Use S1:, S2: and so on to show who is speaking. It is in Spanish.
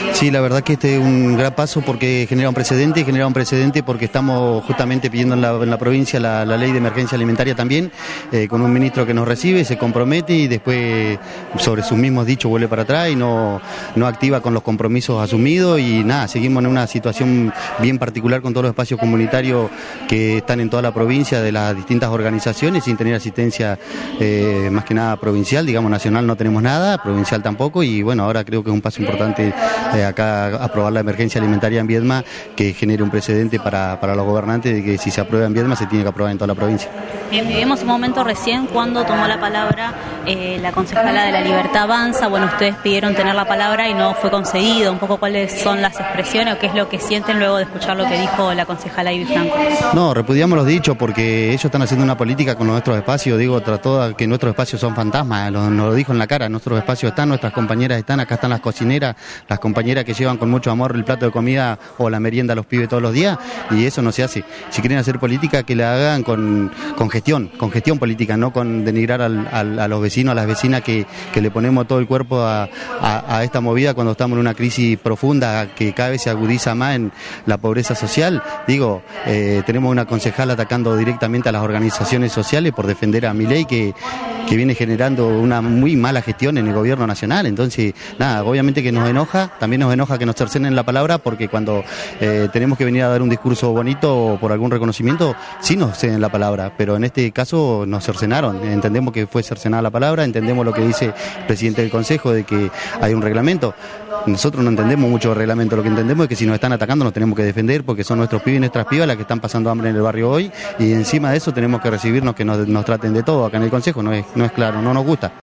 S1: Sí, la verdad que este es un gran paso porque genera un precedente porque estamos justamente pidiendo en la provincia la ley de emergencia alimentaria también, con un ministro que nos recibe, se compromete y después sobre sus mismos dichos vuelve para atrás y no activa con los compromisos asumidos y nada, seguimos en una situación bien particular con todos los espacios comunitarios que están en toda la provincia de las distintas organizaciones sin tener asistencia más que nada provincial, digamos nacional no tenemos nada, provincial tampoco y bueno, ahora creo que es un paso importante acá aprobar la emergencia alimentaria en Viedma que genere un precedente para los gobernantes de que si se aprueba en Viedma se tiene que aprobar en toda la provincia.
S2: Bien, vivimos un momento recién cuando tomó la palabra la concejala de La Libertad Avanza. Bueno, ustedes pidieron tener la palabra y no fue concedido. Un poco cuáles son las expresiones o qué es lo que sienten luego de escuchar lo que dijo la concejala Ivy Franco.
S1: No, repudiamos los dichos porque ellos están haciendo una política con nuestros espacios. Digo, trató que nuestros espacios son fantasmas, nos lo dijo en la cara. Nuestros espacios están, nuestras compañeras están, acá están las cocineras, las compañeras que llevan con mucho amor el plato de comida o la merienda a los pibes todos los días y eso no se hace. Si quieren hacer política, que la hagan con gestión política, no con denigrar a los vecinos, a las vecinas que le ponemos todo el cuerpo a esta movida cuando estamos en una crisis profunda que cada vez se agudiza más en la pobreza social. Digo, tenemos una concejala atacando directamente a las organizaciones sociales por defender a Milei que viene generando una muy mala gestión en el gobierno nacional. Entonces, nada, obviamente que nos enoja, también nos enoja que nos cercenen la palabra porque cuando tenemos que venir a dar un discurso bonito por algún reconocimiento, sí nos ceden la palabra, pero en este caso nos cercenaron. Entendemos que fue cercenada la palabra, entendemos lo que dice el presidente del Consejo de que hay un reglamento. Nosotros no entendemos mucho el reglamento, lo que entendemos es que si nos están atacando nos tenemos que defender porque son nuestros pibes y nuestras pibas las que están pasando hambre en el barrio hoy y encima de eso tenemos que recibirnos que nos traten de todo acá en el Consejo, no es claro, no nos gusta.